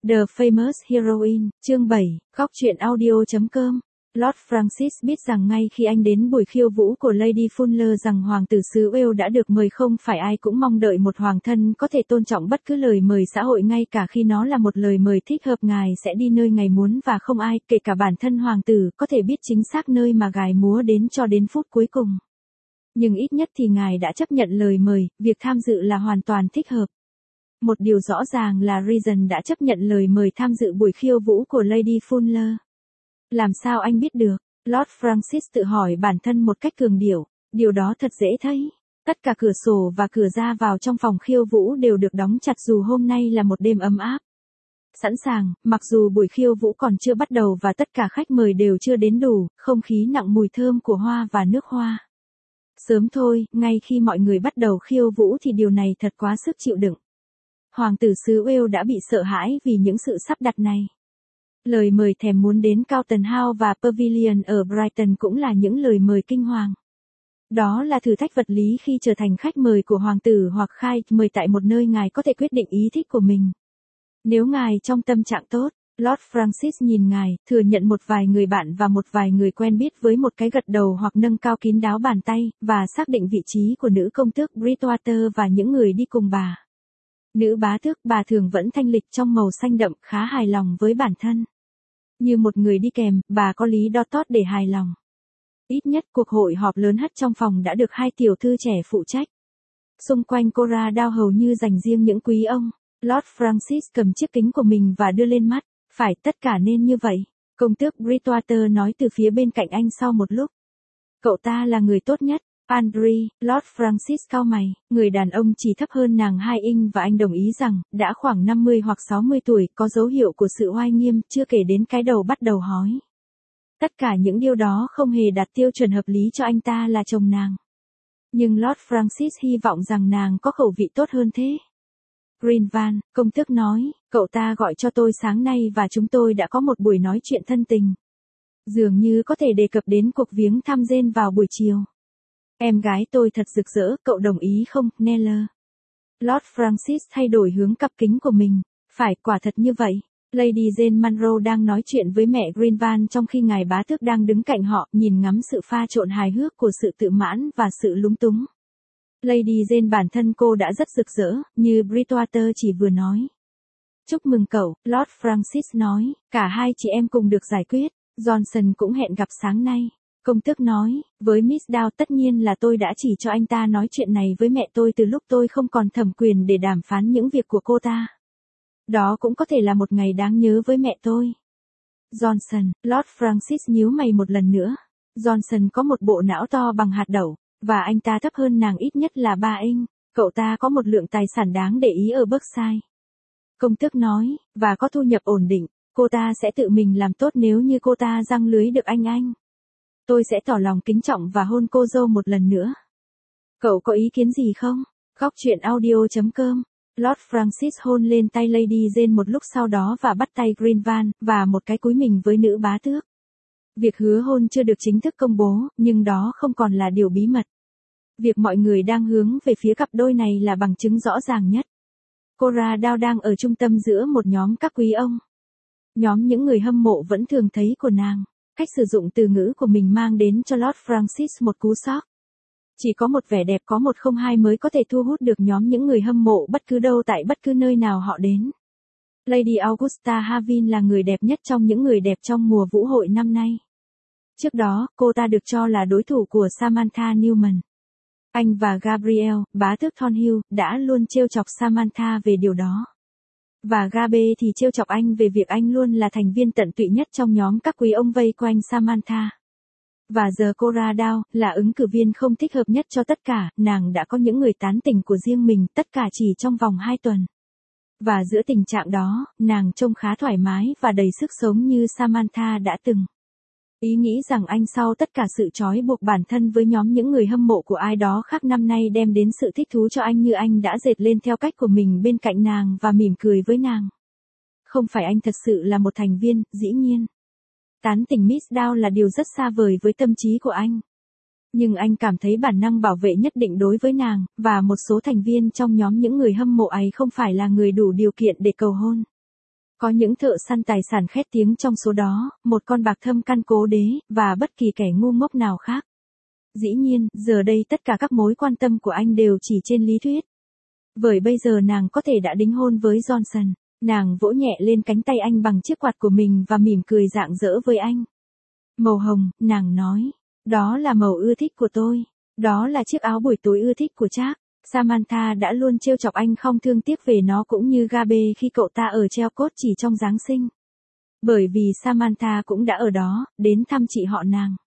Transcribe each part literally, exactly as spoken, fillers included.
The Famous Heroine, chương bảy, góc truyện audio chấm com. Lord Francis biết rằng ngay khi anh đến buổi khiêu vũ của Lady Fuller rằng hoàng tử xứ Wales đã được mời, không phải ai cũng mong đợi một hoàng thân có thể tôn trọng bất cứ lời mời xã hội, ngay cả khi nó là một lời mời thích hợp. Ngài sẽ đi nơi ngài muốn và không ai, kể cả bản thân hoàng tử, có thể biết chính xác nơi mà ngài múa đến cho đến phút cuối cùng. Nhưng ít nhất thì ngài đã chấp nhận lời mời, việc tham dự là hoàn toàn thích hợp. Một điều rõ ràng là Reason đã chấp nhận lời mời tham dự buổi khiêu vũ của Lady Fuller. Làm sao anh biết được? Lord Francis tự hỏi bản thân một cách cường điệu. Điều đó thật dễ thấy. Tất cả cửa sổ và cửa ra vào trong phòng khiêu vũ đều được đóng chặt dù hôm nay là một đêm ấm áp. Sẵn sàng, mặc dù buổi khiêu vũ còn chưa bắt đầu và tất cả khách mời đều chưa đến đủ, không khí nặng mùi thơm của hoa và nước hoa. Sớm thôi, ngay khi mọi người bắt đầu khiêu vũ thì điều này thật quá sức chịu đựng. Hoàng tử xứ Wales đã bị sợ hãi vì những sự sắp đặt này. Lời mời thèm muốn đến Carlton House và Pavilion ở Brighton cũng là những lời mời kinh hoàng. Đó là thử thách vật lý khi trở thành khách mời của hoàng tử hoặc khai mời tại một nơi ngài có thể quyết định ý thích của mình. Nếu ngài trong tâm trạng tốt, Lord Francis nhìn ngài, thừa nhận một vài người bạn và một vài người quen biết với một cái gật đầu hoặc nâng cao kín đáo bàn tay, và xác định vị trí của nữ công tước Bridgewater và những người đi cùng bà. Nữ bá tước, bà thường vẫn thanh lịch trong màu xanh đậm, khá hài lòng với bản thân. Như một người đi kèm, bà có lý do tốt để hài lòng. Ít nhất cuộc hội họp lớn hắt trong phòng đã được hai tiểu thư trẻ phụ trách. Xung quanh Cora Dow hầu như dành riêng những quý ông. Lord Francis cầm chiếc kính của mình và đưa lên mắt. Phải, tất cả nên như vậy. Công tước Bridgewater nói từ phía bên cạnh anh sau một lúc. Cậu ta là người tốt nhất. Andre, Lord Francis cau mày, người đàn ông chỉ thấp hơn nàng hai inch và anh đồng ý rằng, đã khoảng năm mươi hoặc sáu mươi tuổi, có dấu hiệu của sự oai nghiêm, chưa kể đến cái đầu bắt đầu hói. Tất cả những điều đó không hề đạt tiêu chuẩn hợp lý cho anh ta là chồng nàng. Nhưng Lord Francis hy vọng rằng nàng có khẩu vị tốt hơn thế. Greenvan, công tước nói, cậu ta gọi cho tôi sáng nay và chúng tôi đã có một buổi nói chuyện thân tình. Dường như có thể đề cập đến cuộc viếng thăm Jane vào buổi chiều. Em gái tôi thật rực rỡ, cậu đồng ý không, Neller? Lord Francis thay đổi hướng cặp kính của mình. Phải, quả thật như vậy. Lady Jane Monroe đang nói chuyện với mẹ Greenvan trong khi ngài bá tước đang đứng cạnh họ, nhìn ngắm sự pha trộn hài hước của sự tự mãn và sự lúng túng. Lady Jane bản thân cô đã rất rực rỡ, như Bridgewater chỉ vừa nói. Chúc mừng cậu, Lord Francis nói, cả hai chị em cùng được giải quyết. Johnson cũng hẹn gặp sáng nay. Công tước nói, với Miss Dow tất nhiên là tôi đã chỉ cho anh ta nói chuyện này với mẹ tôi từ lúc tôi không còn thẩm quyền để đàm phán những việc của cô ta. Đó cũng có thể là một ngày đáng nhớ với mẹ tôi. Johnson, Lord Francis nhíu mày một lần nữa. Johnson có một bộ não to bằng hạt đậu, và anh ta thấp hơn nàng ít nhất là ba inch. Cậu ta có một lượng tài sản đáng để ý ở Berkshire. Công tước nói, và có thu nhập ổn định, cô ta sẽ tự mình làm tốt nếu như cô ta giăng lưới được anh anh. Tôi sẽ tỏ lòng kính trọng và hôn cô dâu một lần nữa. Cậu có ý kiến gì không? Góc truyện audio chấm com. Lord Francis hôn lên tay Lady Jane một lúc sau đó và bắt tay Greenvan, và một cái cúi mình với nữ bá tước. Việc hứa hôn chưa được chính thức công bố, nhưng đó không còn là điều bí mật. Việc mọi người đang hướng về phía cặp đôi này là bằng chứng rõ ràng nhất. Cora Dow đang ở trung tâm giữa một nhóm các quý ông. Nhóm những người hâm mộ vẫn thường thấy của nàng. Cách sử dụng từ ngữ của mình mang đến cho Lord Francis một cú sốc. Chỉ có một vẻ đẹp có một không hai mới có thể thu hút được nhóm những người hâm mộ bất cứ đâu tại bất cứ nơi nào họ đến. Lady Augusta Havin là người đẹp nhất trong những người đẹp trong mùa vũ hội năm nay. Trước đó, cô ta được cho là đối thủ của Samantha Newman. Anh và Gabriel, bá tước Thornhill, đã luôn trêu chọc Samantha về điều đó. Và Gabe thì trêu chọc anh về việc anh luôn là thành viên tận tụy nhất trong nhóm các quý ông vây quanh Samantha. Và giờ Cora Dow là ứng cử viên không thích hợp nhất cho tất cả, nàng đã có những người tán tỉnh của riêng mình, tất cả chỉ trong vòng hai tuần. Và giữa tình trạng đó, nàng trông khá thoải mái và đầy sức sống như Samantha đã từng. Ý nghĩ rằng anh sau tất cả sự trói buộc bản thân với nhóm những người hâm mộ của ai đó khác năm nay đem đến sự thích thú cho anh như anh đã dệt lên theo cách của mình bên cạnh nàng và mỉm cười với nàng. Không phải anh thật sự là một thành viên, dĩ nhiên. Tán tỉnh Miss Dow là điều rất xa vời với tâm trí của anh. Nhưng anh cảm thấy bản năng bảo vệ nhất định đối với nàng, và một số thành viên trong nhóm những người hâm mộ ấy không phải là người đủ điều kiện để cầu hôn. Có những thợ săn tài sản khét tiếng trong số đó, một con bạc thâm căn cố đế, và bất kỳ kẻ ngu ngốc nào khác. Dĩ nhiên, giờ đây tất cả các mối quan tâm của anh đều chỉ trên lý thuyết. Bởi bây giờ nàng có thể đã đính hôn với Johnson. Nàng vỗ nhẹ lên cánh tay anh bằng chiếc quạt của mình và mỉm cười rạng rỡ với anh. Màu hồng, nàng nói. Đó là màu ưa thích của tôi. Đó là chiếc áo buổi tối ưa thích của Jack. Samantha đã luôn trêu chọc anh không thương tiếc về nó cũng như Gabe khi cậu ta ở Chelcott chỉ trong Giáng sinh. Bởi vì Samantha cũng đã ở đó, đến thăm chị họ nàng.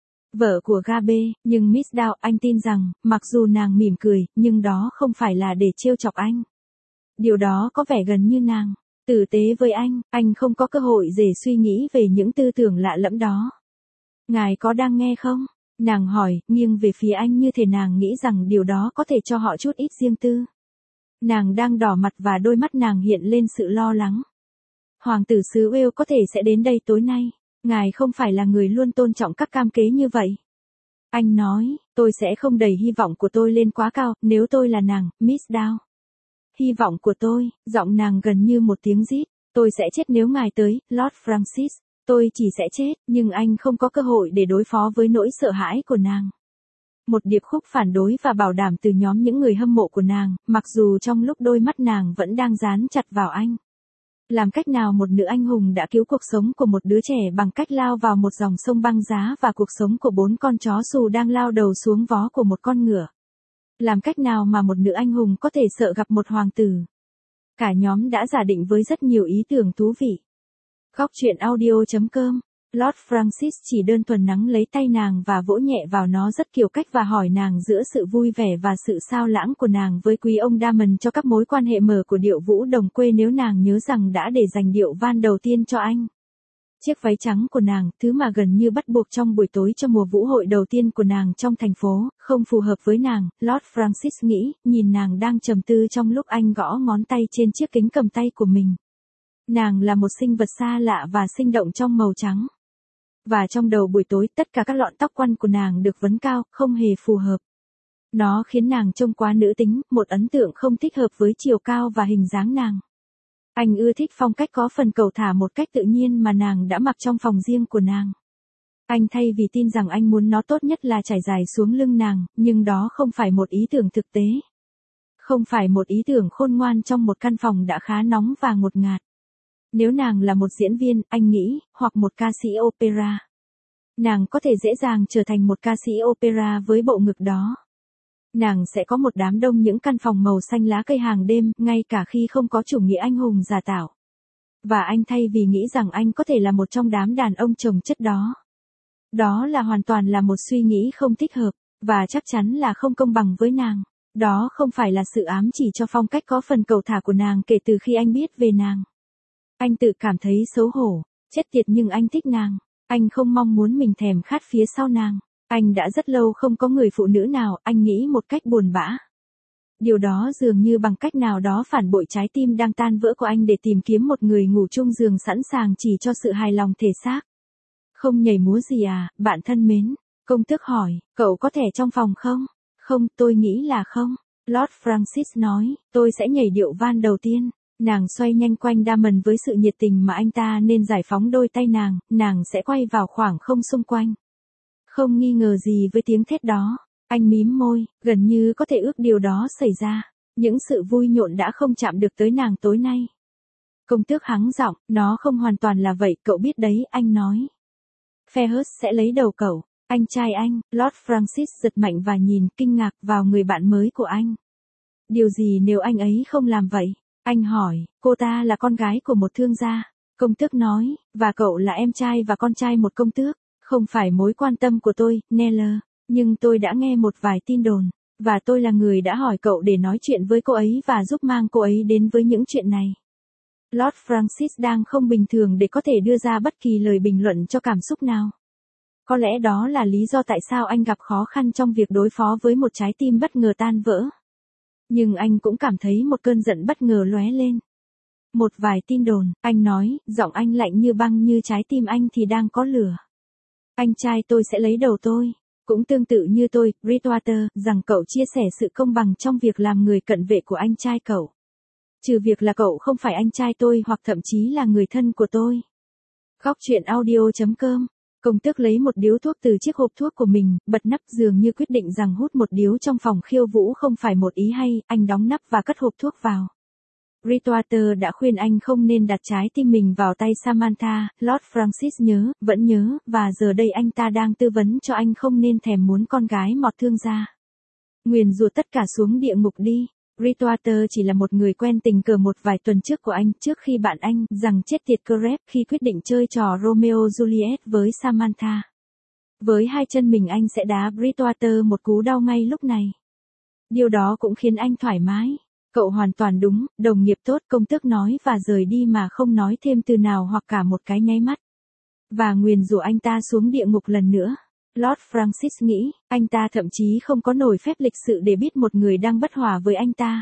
Vợ của Gabe, nhưng Miss Dow, anh tin rằng, mặc dù nàng mỉm cười, nhưng đó không phải là để trêu chọc anh. Điều đó có vẻ gần như nàng tử tế với anh, anh không có cơ hội để suy nghĩ về những tư tưởng lạ lẫm đó. Ngài có đang nghe không? Nàng hỏi, nghiêng về phía anh như thể nàng nghĩ rằng điều đó có thể cho họ chút ít riêng tư. Nàng đang đỏ mặt và đôi mắt nàng hiện lên sự lo lắng. Hoàng tử xứ Wales có thể sẽ đến đây tối nay. Ngài không phải là người luôn tôn trọng các cam kết như vậy. Anh nói, tôi sẽ không đẩy hy vọng của tôi lên quá cao, nếu tôi là nàng, Miss Dow. Hy vọng của tôi, giọng nàng gần như một tiếng rít. Tôi sẽ chết nếu ngài tới, Lord Francis. Tôi chỉ sẽ chết, nhưng anh không có cơ hội để đối phó với nỗi sợ hãi của nàng. Một điệp khúc phản đối và bảo đảm từ nhóm những người hâm mộ của nàng, mặc dù trong lúc đôi mắt nàng vẫn đang dán chặt vào anh. Làm cách nào một nữ anh hùng đã cứu cuộc sống của một đứa trẻ bằng cách lao vào một dòng sông băng giá và cuộc sống của bốn con chó xù đang lao đầu xuống vó của một con ngựa? Làm cách nào mà một nữ anh hùng có thể sợ gặp một hoàng tử? Cả nhóm đã giả định với rất nhiều ý tưởng thú vị. Góc truyện audio chấm com. Lord Francis chỉ đơn thuần nắm lấy tay nàng và vỗ nhẹ vào nó rất kiểu cách và hỏi nàng giữa sự vui vẻ và sự sao lãng của nàng với quý ông Damon cho các mối quan hệ mở của điệu vũ đồng quê nếu nàng nhớ rằng đã để dành điệu van đầu tiên cho anh. Chiếc váy trắng của nàng, thứ mà gần như bắt buộc trong buổi tối cho mùa vũ hội đầu tiên của nàng trong thành phố, không phù hợp với nàng, Lord Francis nghĩ, nhìn nàng đang trầm tư trong lúc anh gõ ngón tay trên chiếc kính cầm tay của mình. Nàng là một sinh vật xa lạ và sinh động trong màu trắng. Và trong đầu buổi tối tất cả các lọn tóc quăn của nàng được vấn cao, không hề phù hợp. Nó khiến nàng trông quá nữ tính, một ấn tượng không thích hợp với chiều cao và hình dáng nàng. Anh ưa thích phong cách có phần cầu thả một cách tự nhiên mà nàng đã mặc trong phòng riêng của nàng. Anh thay vì tin rằng anh muốn nó tốt nhất là trải dài xuống lưng nàng, nhưng đó không phải một ý tưởng thực tế. Không phải một ý tưởng khôn ngoan trong một căn phòng đã khá nóng và ngột ngạt. Nếu nàng là một diễn viên, anh nghĩ, hoặc một ca sĩ opera, nàng có thể dễ dàng trở thành một ca sĩ opera với bộ ngực đó. Nàng sẽ có một đám đông những căn phòng màu xanh lá cây hàng đêm, ngay cả khi không có chủ nghĩa anh hùng giả tạo. Và anh thay vì nghĩ rằng anh có thể là một trong đám đàn ông chồng chất đó. Đó là hoàn toàn là một suy nghĩ không thích hợp, và chắc chắn là không công bằng với nàng. Đó không phải là sự ám chỉ cho phong cách có phần cầu thả của nàng kể từ khi anh biết về nàng. Anh tự cảm thấy xấu hổ, chết tiệt nhưng anh thích nàng. Anh không mong muốn mình thèm khát phía sau nàng. Anh đã rất lâu không có người phụ nữ nào, anh nghĩ một cách buồn bã. Điều đó dường như bằng cách nào đó phản bội trái tim đang tan vỡ của anh để tìm kiếm một người ngủ chung giường sẵn sàng chỉ cho sự hài lòng thể xác. Không nhảy múa gì à, bạn thân mến? Công tước hỏi, cậu có thẻ trong phòng không? Không, tôi nghĩ là không. Lord Francis nói, tôi sẽ nhảy điệu van đầu tiên. Nàng xoay nhanh quanh Damon với sự nhiệt tình mà anh ta nên giải phóng đôi tay nàng, nàng sẽ quay vào khoảng không xung quanh. Không nghi ngờ gì với tiếng thét đó. Anh mím môi, gần như có thể ước điều đó xảy ra. Những sự vui nhộn đã không chạm được tới nàng tối nay. Công tước hắng giọng, nó không hoàn toàn là vậy, cậu biết đấy, anh nói. Fairhurst sẽ lấy đầu cậu. Anh trai anh, Lord Francis giật mạnh và nhìn kinh ngạc vào người bạn mới của anh. Điều gì nếu anh ấy không làm vậy? Anh hỏi, cô ta là con gái của một thương gia. Công tước nói, và cậu là em trai và con trai một công tước. Không phải mối quan tâm của tôi, Neller, nhưng tôi đã nghe một vài tin đồn, và tôi là người đã hỏi cậu để nói chuyện với cô ấy và giúp mang cô ấy đến với những chuyện này. Lord Francis đang không bình thường để có thể đưa ra bất kỳ lời bình luận cho cảm xúc nào. Có lẽ đó là lý do tại sao anh gặp khó khăn trong việc đối phó với một trái tim bất ngờ tan vỡ. Nhưng anh cũng cảm thấy một cơn giận bất ngờ lóe lên. Một vài tin đồn, anh nói, giọng anh lạnh như băng như trái tim anh thì đang có lửa. Anh trai tôi sẽ lấy đầu tôi. Cũng tương tự như tôi, Bridgewater, rằng cậu chia sẻ sự công bằng trong việc làm người cận vệ của anh trai cậu. Trừ việc là cậu không phải anh trai tôi hoặc thậm chí là người thân của tôi. Khóc chuyện audio.com. Công tước lấy một điếu thuốc từ chiếc hộp thuốc của mình, bật nắp dường như quyết định rằng hút một điếu trong phòng khiêu vũ không phải một ý hay, anh đóng nắp và cất hộp thuốc vào. Bridgewater đã khuyên anh không nên đặt trái tim mình vào tay Samantha, Lord Francis nhớ, vẫn nhớ, và giờ đây anh ta đang tư vấn cho anh không nên thèm muốn con gái mọt thương ra. Nguyền rủa tất cả xuống địa ngục đi. Bridgewater chỉ là một người quen tình cờ một vài tuần trước của anh, trước khi bạn anh, rằng chết tiệt Crep khi quyết định chơi trò Romeo Juliet với Samantha. Với hai chân mình anh sẽ đá Bridgewater một cú đau ngay lúc này. Điều đó cũng khiến anh thoải mái. Cậu hoàn toàn đúng, đồng nghiệp tốt, công tước nói và rời đi mà không nói thêm từ nào hoặc cả một cái nháy mắt. Và nguyền rủa anh ta xuống địa ngục lần nữa. Lord Francis nghĩ, anh ta thậm chí không có nổi phép lịch sự để biết một người đang bất hòa với anh ta.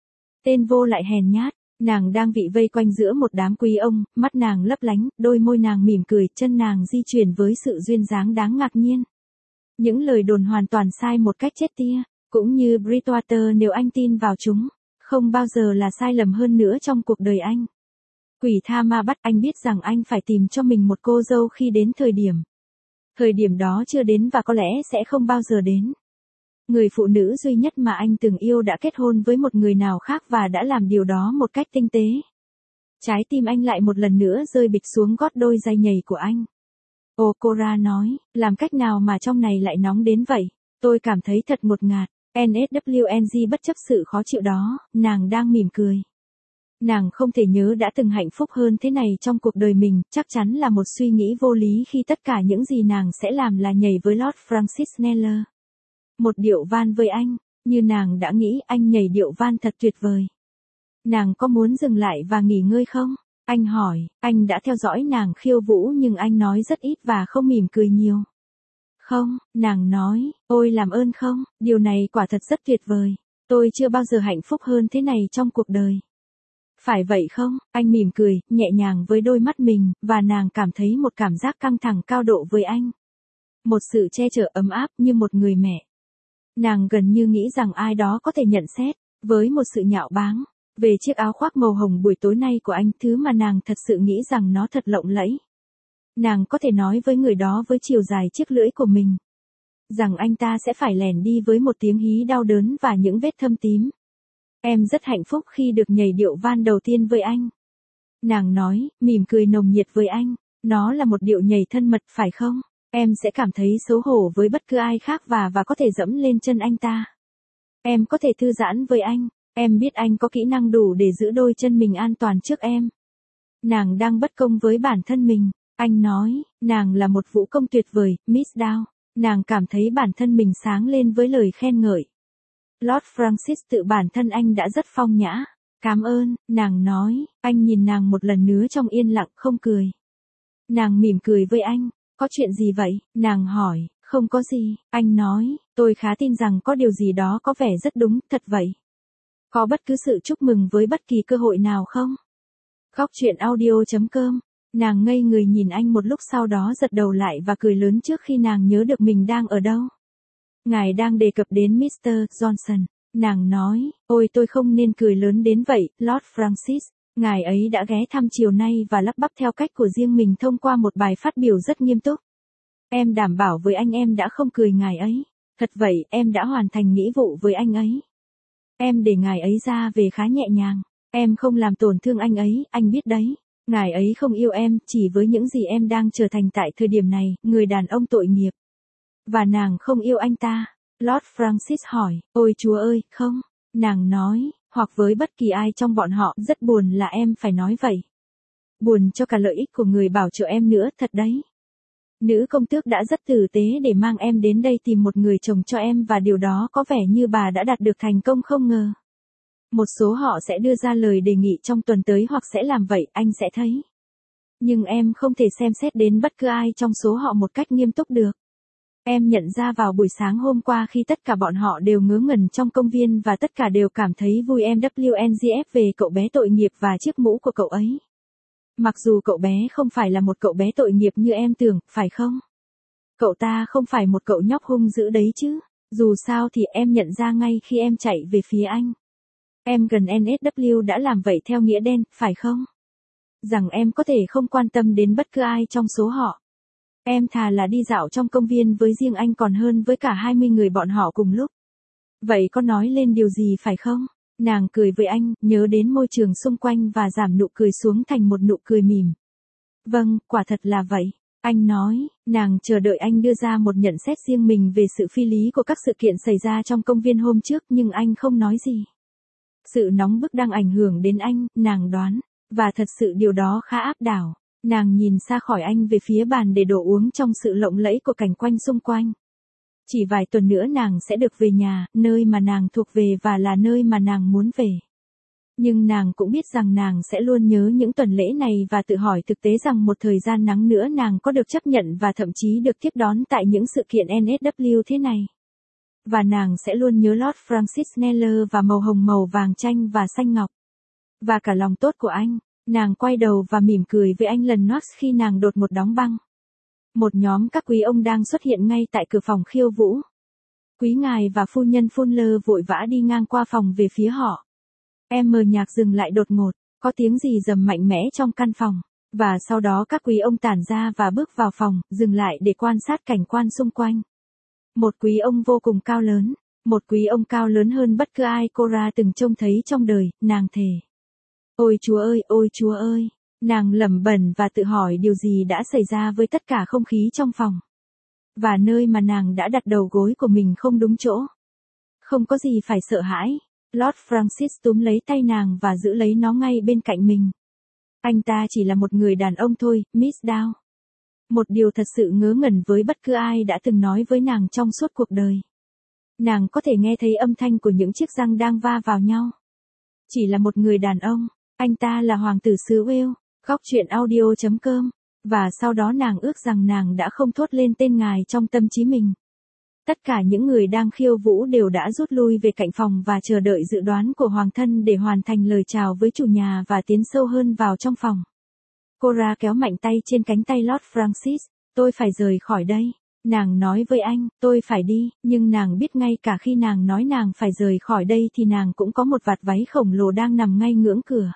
Tên vô lại hèn nhát, nàng đang bị vây quanh giữa một đám quý ông, mắt nàng lấp lánh, đôi môi nàng mỉm cười, chân nàng di chuyển với sự duyên dáng đáng ngạc nhiên. Những lời đồn hoàn toàn sai một cách chết tia, cũng như Bridgewater nếu anh tin vào chúng, không bao giờ là sai lầm hơn nữa trong cuộc đời anh. Quỷ tha ma bắt, anh biết rằng anh phải tìm cho mình một cô dâu khi đến thời điểm. Thời điểm đó chưa đến và có lẽ sẽ không bao giờ đến. Người phụ nữ duy nhất mà anh từng yêu đã kết hôn với một người nào khác và đã làm điều đó một cách tinh tế. Trái tim anh lại một lần nữa rơi bịch xuống gót đôi giày nhảy của anh. Ô Cora nói, làm cách nào mà trong này lại nóng đến vậy? Tôi cảm thấy thật ngột ngạt. en ét vê en giê bất chấp sự khó chịu đó, nàng đang mỉm cười. Nàng không thể nhớ đã từng hạnh phúc hơn thế này trong cuộc đời mình, chắc chắn là một suy nghĩ vô lý khi tất cả những gì nàng sẽ làm là nhảy với Lord Francis Kneller. Một điệu van với anh, như nàng đã nghĩ anh nhảy điệu van thật tuyệt vời. Nàng có muốn dừng lại và nghỉ ngơi không? Anh hỏi, anh đã theo dõi nàng khiêu vũ nhưng anh nói rất ít và không mỉm cười nhiều. Không, nàng nói, ôi làm ơn không, điều này quả thật rất tuyệt vời. Tôi chưa bao giờ hạnh phúc hơn thế này trong cuộc đời. Phải vậy không? Anh mỉm cười, nhẹ nhàng với đôi mắt mình, và nàng cảm thấy một cảm giác căng thẳng cao độ với anh. Một sự che chở ấm áp như một người mẹ. Nàng gần như nghĩ rằng ai đó có thể nhận xét, với một sự nhạo báng, về chiếc áo khoác màu hồng buổi tối nay của anh, thứ mà nàng thật sự nghĩ rằng nó thật lộng lẫy. Nàng có thể nói với người đó với chiều dài chiếc lưỡi của mình, rằng anh ta sẽ phải lẻn đi với một tiếng hí đau đớn và những vết thâm tím. Em rất hạnh phúc khi được nhảy điệu van đầu tiên với anh. Nàng nói, mỉm cười nồng nhiệt với anh, nó là một điệu nhảy thân mật phải không? Em sẽ cảm thấy xấu hổ với bất cứ ai khác và và có thể dẫm lên chân anh ta. Em có thể thư giãn với anh, em biết anh có kỹ năng đủ để giữ đôi chân mình an toàn trước em. Nàng đang bất công với bản thân mình, anh nói, nàng là một vũ công tuyệt vời, Miss Dow. Nàng cảm thấy bản thân mình sáng lên với lời khen ngợi. Lord Francis tự bản thân anh đã rất phong nhã. Cảm ơn, nàng nói, anh nhìn nàng một lần nữa trong yên lặng không cười. Nàng mỉm cười với anh, có chuyện gì vậy? Nàng hỏi, không có gì, anh nói, tôi khá tin rằng có điều gì đó có vẻ rất đúng, thật vậy. Có bất cứ sự chúc mừng với bất kỳ cơ hội nào không? Khóc chuyện audio.com. Nàng ngây người nhìn anh một lúc sau đó giật đầu lại và cười lớn trước khi nàng nhớ được mình đang ở đâu. Ngài đang đề cập đến mít tơ Johnson. Nàng nói, ôi tôi không nên cười lớn đến vậy, Lord Francis. Ngài ấy đã ghé thăm chiều nay và lắp bắp theo cách của riêng mình thông qua một bài phát biểu rất nghiêm túc. Em đảm bảo với anh em đã không cười ngài ấy. Thật vậy, em đã hoàn thành nghĩa vụ với anh ấy. Em để ngài ấy ra về khá nhẹ nhàng. Em không làm tổn thương anh ấy, anh biết đấy. Ngài ấy không yêu em, chỉ với những gì em đang trở thành tại thời điểm này, người đàn ông tội nghiệp. Và nàng không yêu anh ta. Lord Francis hỏi, ôi Chúa ơi, không. Nàng nói, hoặc với bất kỳ ai trong bọn họ, rất buồn là em phải nói vậy. Buồn cho cả lợi ích của người bảo trợ em nữa, thật đấy. Nữ công tước đã rất tử tế để mang em đến đây tìm một người chồng cho em và điều đó có vẻ như bà đã đạt được thành công không ngờ. Một số họ sẽ đưa ra lời đề nghị trong tuần tới hoặc sẽ làm vậy, anh sẽ thấy. Nhưng em không thể xem xét đến bất cứ ai trong số họ một cách nghiêm túc được. Em nhận ra vào buổi sáng hôm qua khi tất cả bọn họ đều ngớ ngẩn trong công viên và tất cả đều cảm thấy vui em vê en giê ép về cậu bé tội nghiệp và chiếc mũ của cậu ấy. Mặc dù cậu bé không phải là một cậu bé tội nghiệp như em tưởng, phải không? Cậu ta không phải một cậu nhóc hung dữ đấy chứ. Dù sao thì em nhận ra ngay khi em chạy về phía anh. Em gần en ét vê đã làm vậy theo nghĩa đen, phải không? Rằng em có thể không quan tâm đến bất cứ ai trong số họ. Em thà là đi dạo trong công viên với riêng anh còn hơn với cả hai mươi người bọn họ cùng lúc. Vậy có nói lên điều gì phải không? Nàng cười với anh, nhớ đến môi trường xung quanh và giảm nụ cười xuống thành một nụ cười mỉm. Vâng, quả thật là vậy. Anh nói, nàng chờ đợi anh đưa ra một nhận xét riêng mình về sự phi lý của các sự kiện xảy ra trong công viên hôm trước nhưng anh không nói gì. Sự nóng bức đang ảnh hưởng đến anh, nàng đoán, và thật sự điều đó khá áp đảo. Nàng nhìn xa khỏi anh về phía bàn để đồ uống trong sự lộng lẫy của cảnh quanh xung quanh. Chỉ vài tuần nữa nàng sẽ được về nhà, nơi mà nàng thuộc về và là nơi mà nàng muốn về. Nhưng nàng cũng biết rằng nàng sẽ luôn nhớ những tuần lễ này và tự hỏi thực tế rằng một thời gian nắng nữa nàng có được chấp nhận và thậm chí được tiếp đón tại những sự kiện en ét vê thế này. Và nàng sẽ luôn nhớ Lord Francis Kneller và màu hồng màu vàng chanh và xanh ngọc. Và cả lòng tốt của anh. Nàng quay đầu và mỉm cười với anh lần Knox khi nàng đột một đóng băng. Một nhóm các quý ông đang xuất hiện ngay tại cửa phòng khiêu vũ. Quý ngài và phu nhân Fuller vội vã đi ngang qua phòng về phía họ. Em mờ nhạc dừng lại đột ngột, có tiếng gì rầm mạnh mẽ trong căn phòng. Và sau đó các quý ông tản ra và bước vào phòng, dừng lại để quan sát cảnh quan xung quanh. Một quý ông vô cùng cao lớn. Một quý ông cao lớn hơn bất cứ ai Cora từng trông thấy trong đời, nàng thề. Ôi Chúa ơi, ôi Chúa ơi, nàng lẩm bẩm và tự hỏi điều gì đã xảy ra với tất cả không khí trong phòng. Và nơi mà nàng đã đặt đầu gối của mình không đúng chỗ. Không có gì phải sợ hãi. Lord Francis túm lấy tay nàng và giữ lấy nó ngay bên cạnh mình. Anh ta chỉ là một người đàn ông thôi, Miss Dow. Một điều thật sự ngớ ngẩn với bất cứ ai đã từng nói với nàng trong suốt cuộc đời. Nàng có thể nghe thấy âm thanh của những chiếc răng đang va vào nhau. Chỉ là một người đàn ông. Anh ta là hoàng tử xứ Wales, góc chuyện audio chấm com, và sau đó nàng ước rằng nàng đã không thốt lên tên ngài trong tâm trí mình. Tất cả những người đang khiêu vũ đều đã rút lui về cạnh phòng và chờ đợi dự đoán của hoàng thân để hoàn thành lời chào với chủ nhà và tiến sâu hơn vào trong phòng. Cora kéo mạnh tay trên cánh tay Lord Francis, tôi phải rời khỏi đây. Nàng nói với anh, tôi phải đi, nhưng nàng biết ngay cả khi nàng nói nàng phải rời khỏi đây thì nàng cũng có một vạt váy khổng lồ đang nằm ngay ngưỡng cửa.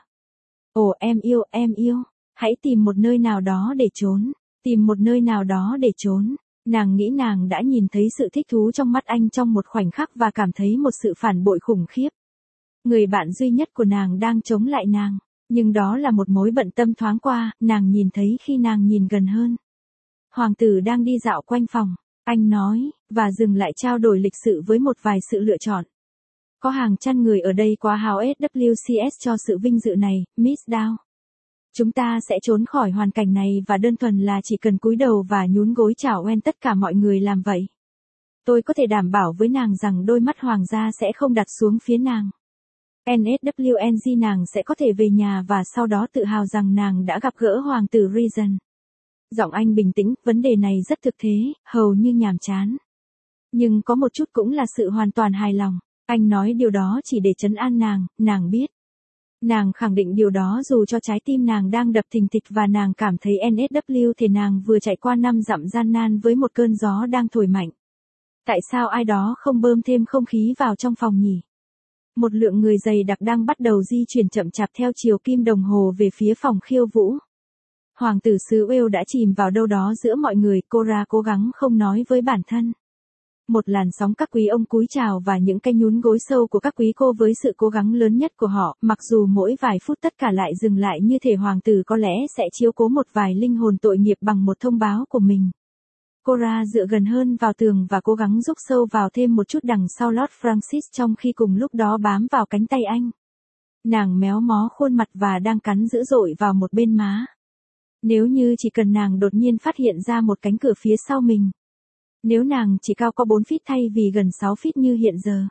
Ồ em yêu, em yêu, hãy tìm một nơi nào đó để trốn, tìm một nơi nào đó để trốn. Nàng nghĩ nàng đã nhìn thấy sự thích thú trong mắt anh trong một khoảnh khắc và cảm thấy một sự phản bội khủng khiếp. Người bạn duy nhất của nàng đang chống lại nàng, nhưng đó là một mối bận tâm thoáng qua, nàng nhìn thấy khi nàng nhìn gần hơn. Hoàng tử đang đi dạo quanh phòng, anh nói, và dừng lại trao đổi lịch sự với một vài sự lựa chọn. Có hàng trăm người ở đây quá háo ét vê xê ét cho sự vinh dự này, Miss Dow. Chúng ta sẽ trốn khỏi hoàn cảnh này và đơn thuần là chỉ cần cúi đầu và nhún gối chào oen tất cả mọi người làm vậy. Tôi có thể đảm bảo với nàng rằng đôi mắt hoàng gia sẽ không đặt xuống phía nàng. en ét vê en giê nàng sẽ có thể về nhà và sau đó tự hào rằng nàng đã gặp gỡ hoàng tử Regan. Giọng anh bình tĩnh, vấn đề này rất thực tế, hầu như nhàm chán. Nhưng có một chút cũng là sự hoàn toàn hài lòng. Anh nói điều đó chỉ để trấn an nàng, nàng biết. Nàng khẳng định điều đó dù cho trái tim nàng đang đập thình thịch và nàng cảm thấy en ét vê thì nàng vừa chạy qua năm dặm gian nan với một cơn gió đang thổi mạnh. Tại sao ai đó không bơm thêm không khí vào trong phòng nhỉ? Một lượng người dày đặc đang bắt đầu di chuyển chậm chạp theo chiều kim đồng hồ về phía phòng khiêu vũ. Hoàng tử xứ Wales đã chìm vào đâu đó giữa mọi người, Cora cố gắng không nói với bản thân. Một làn sóng các quý ông cúi chào và những cái nhún gối sâu của các quý cô với sự cố gắng lớn nhất của họ, mặc dù mỗi vài phút tất cả lại dừng lại như thể hoàng tử có lẽ sẽ chiếu cố một vài linh hồn tội nghiệp bằng một thông báo của mình. Cora dựa gần hơn vào tường và cố gắng rúc sâu vào thêm một chút đằng sau Lord Francis trong khi cùng lúc đó bám vào cánh tay anh. Nàng méo mó khuôn mặt và đang cắn dữ dội vào một bên má. Nếu như chỉ cần nàng đột nhiên phát hiện ra một cánh cửa phía sau mình. Nếu nàng chỉ cao có bốn feet thay vì gần sáu feet như hiện giờ.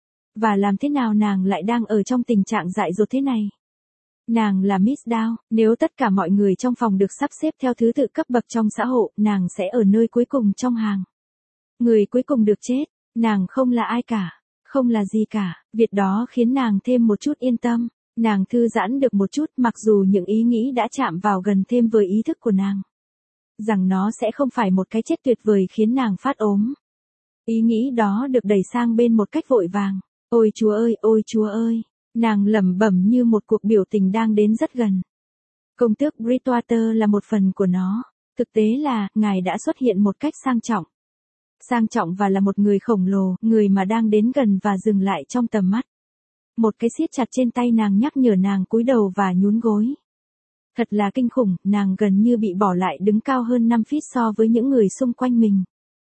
Và làm thế nào nàng lại đang ở trong tình trạng dại dột thế này? Nàng là Miss Dow, nếu tất cả mọi người trong phòng được sắp xếp theo thứ tự cấp bậc trong xã hội, nàng sẽ ở nơi cuối cùng trong hàng. Người cuối cùng được chết, nàng không là ai cả, không là gì cả, việc đó khiến nàng thêm một chút yên tâm. Nàng thư giãn được một chút mặc dù những ý nghĩ đã chạm vào gần thêm với ý thức của nàng. Rằng nó sẽ không phải một cái chết tuyệt vời khiến nàng phát ốm. Ý nghĩ đó được đẩy sang bên một cách vội vàng. Ôi Chúa ơi, ôi Chúa ơi, Nàng lẩm bẩm như một cuộc biểu tình đang đến rất gần. Công tước Bridgewater là một phần của nó. Thực tế là, ngài đã xuất hiện một cách sang trọng. Sang trọng và là một người khổng lồ, người mà đang đến gần và dừng lại trong tầm mắt. Một cái siết chặt trên tay nàng nhắc nhở nàng cúi đầu và nhún gối. Thật là kinh khủng, nàng gần như bị bỏ lại đứng cao hơn năm feet so với những người xung quanh mình.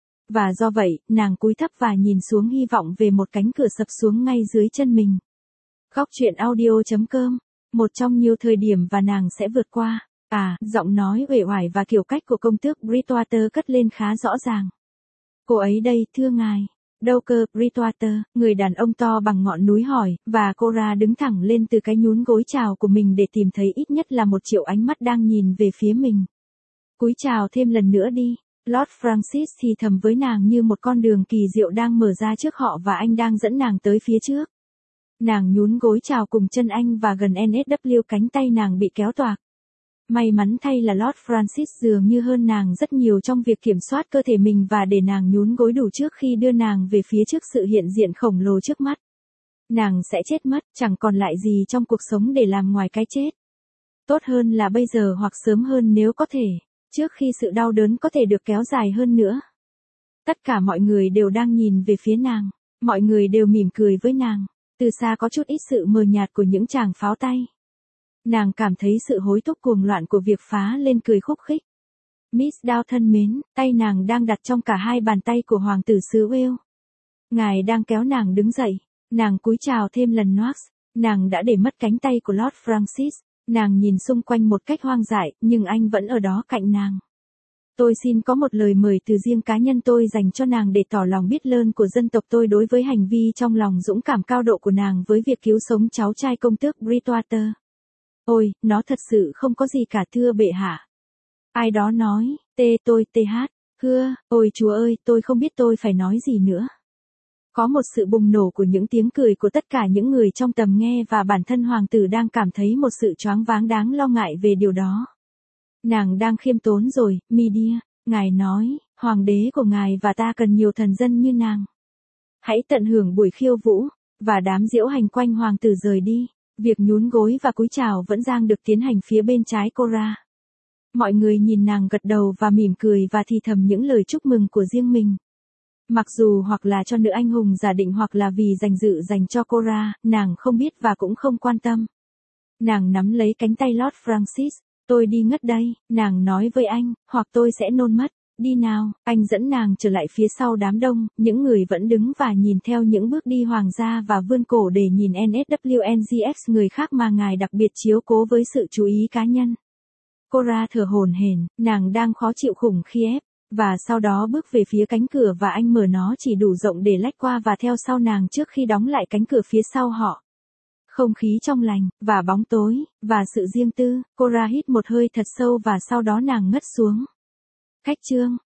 Và do vậy, nàng cúi thấp và nhìn xuống hy vọng về một cánh cửa sập xuống ngay dưới chân mình. Góc truyện audio chấm com. Một trong nhiều thời điểm và nàng sẽ vượt qua. À, giọng nói uể oải và kiểu cách của công tước Bridgewater cất lên khá rõ ràng. Cô ấy đây, thưa ngài. Đâu cơ, Bridgewater, người đàn ông to bằng ngọn núi hỏi, và Cora đứng thẳng lên từ cái nhún gối chào của mình để tìm thấy ít nhất là một triệu ánh mắt đang nhìn về phía mình. Cúi chào thêm lần nữa đi. Lord Francis thì thầm với nàng như một con đường kỳ diệu đang mở ra trước họ và anh đang dẫn nàng tới phía trước. Nàng nhún gối chào cùng chân anh và gần en ét vê cánh tay nàng bị kéo toạc. May mắn thay là Lord Francis dường như hơn nàng rất nhiều trong việc kiểm soát cơ thể mình và để nàng nhún gối đủ trước khi đưa nàng về phía trước sự hiện diện khổng lồ trước mắt. Nàng sẽ chết mất, chẳng còn lại gì trong cuộc sống để làm ngoài cái chết. Tốt hơn là bây giờ hoặc sớm hơn nếu có thể, trước khi sự đau đớn có thể được kéo dài hơn nữa. Tất cả mọi người đều đang nhìn về phía nàng, mọi người đều mỉm cười với nàng, từ xa có chút ít sự mờ nhạt của những tràng pháo tay. Nàng cảm thấy sự hối thúc cuồng loạn của việc phá lên cười khúc khích. Miss Dow thân mến, tay nàng đang đặt trong cả hai bàn tay của hoàng tử xứ Wales. Ngài đang kéo nàng đứng dậy, nàng cúi chào thêm lần Knox, nàng đã để mất cánh tay của Lord Francis, nàng nhìn xung quanh một cách hoang dại, nhưng anh vẫn ở đó cạnh nàng. Tôi xin có một lời mời từ riêng cá nhân tôi dành cho nàng để tỏ lòng biết ơn của dân tộc tôi đối với hành vi trong lòng dũng cảm cao độ của nàng với việc cứu sống cháu trai công tước Bridgewater. Ôi, nó thật sự không có gì cả thưa bệ hạ. Ai đó nói, tê tôi tê hát, hưa, ôi chúa ơi, tôi không biết tôi phải nói gì nữa. Có một sự bùng nổ của những tiếng cười của tất cả những người trong tầm nghe và bản thân hoàng tử đang cảm thấy một sự choáng váng đáng lo ngại về điều đó. Nàng đang khiêm tốn rồi, Media, ngài nói, hoàng đế của ngài và ta cần nhiều thần dân như nàng. Hãy tận hưởng buổi khiêu vũ, và đám diễu hành quanh hoàng tử rời đi. Việc nhún gối và cúi chào vẫn đang được tiến hành phía bên trái Cora. Mọi người nhìn nàng gật đầu và mỉm cười và thì thầm những lời chúc mừng của riêng mình. Mặc dù hoặc là cho nữ anh hùng giả định hoặc là vì dành dự dành cho Cora, nàng không biết và cũng không quan tâm. Nàng nắm lấy cánh tay Lord Francis, tôi đi ngất đây, nàng nói với anh, hoặc tôi sẽ nôn mất. Đi nào, anh dẫn nàng trở lại phía sau đám đông, những người vẫn đứng và nhìn theo những bước đi hoàng gia và vươn cổ để nhìn en ét vê en giê ích người khác mà ngài đặc biệt chiếu cố với sự chú ý cá nhân. Cora thở hổn hển, nàng đang khó chịu khủng khi ép, và sau đó bước về phía cánh cửa và anh mở nó chỉ đủ rộng để lách qua và theo sau nàng trước khi đóng lại cánh cửa phía sau họ. Không khí trong lành, và bóng tối, và sự riêng tư, Cora hít một hơi thật sâu và sau đó nàng ngất xuống. Khách trương,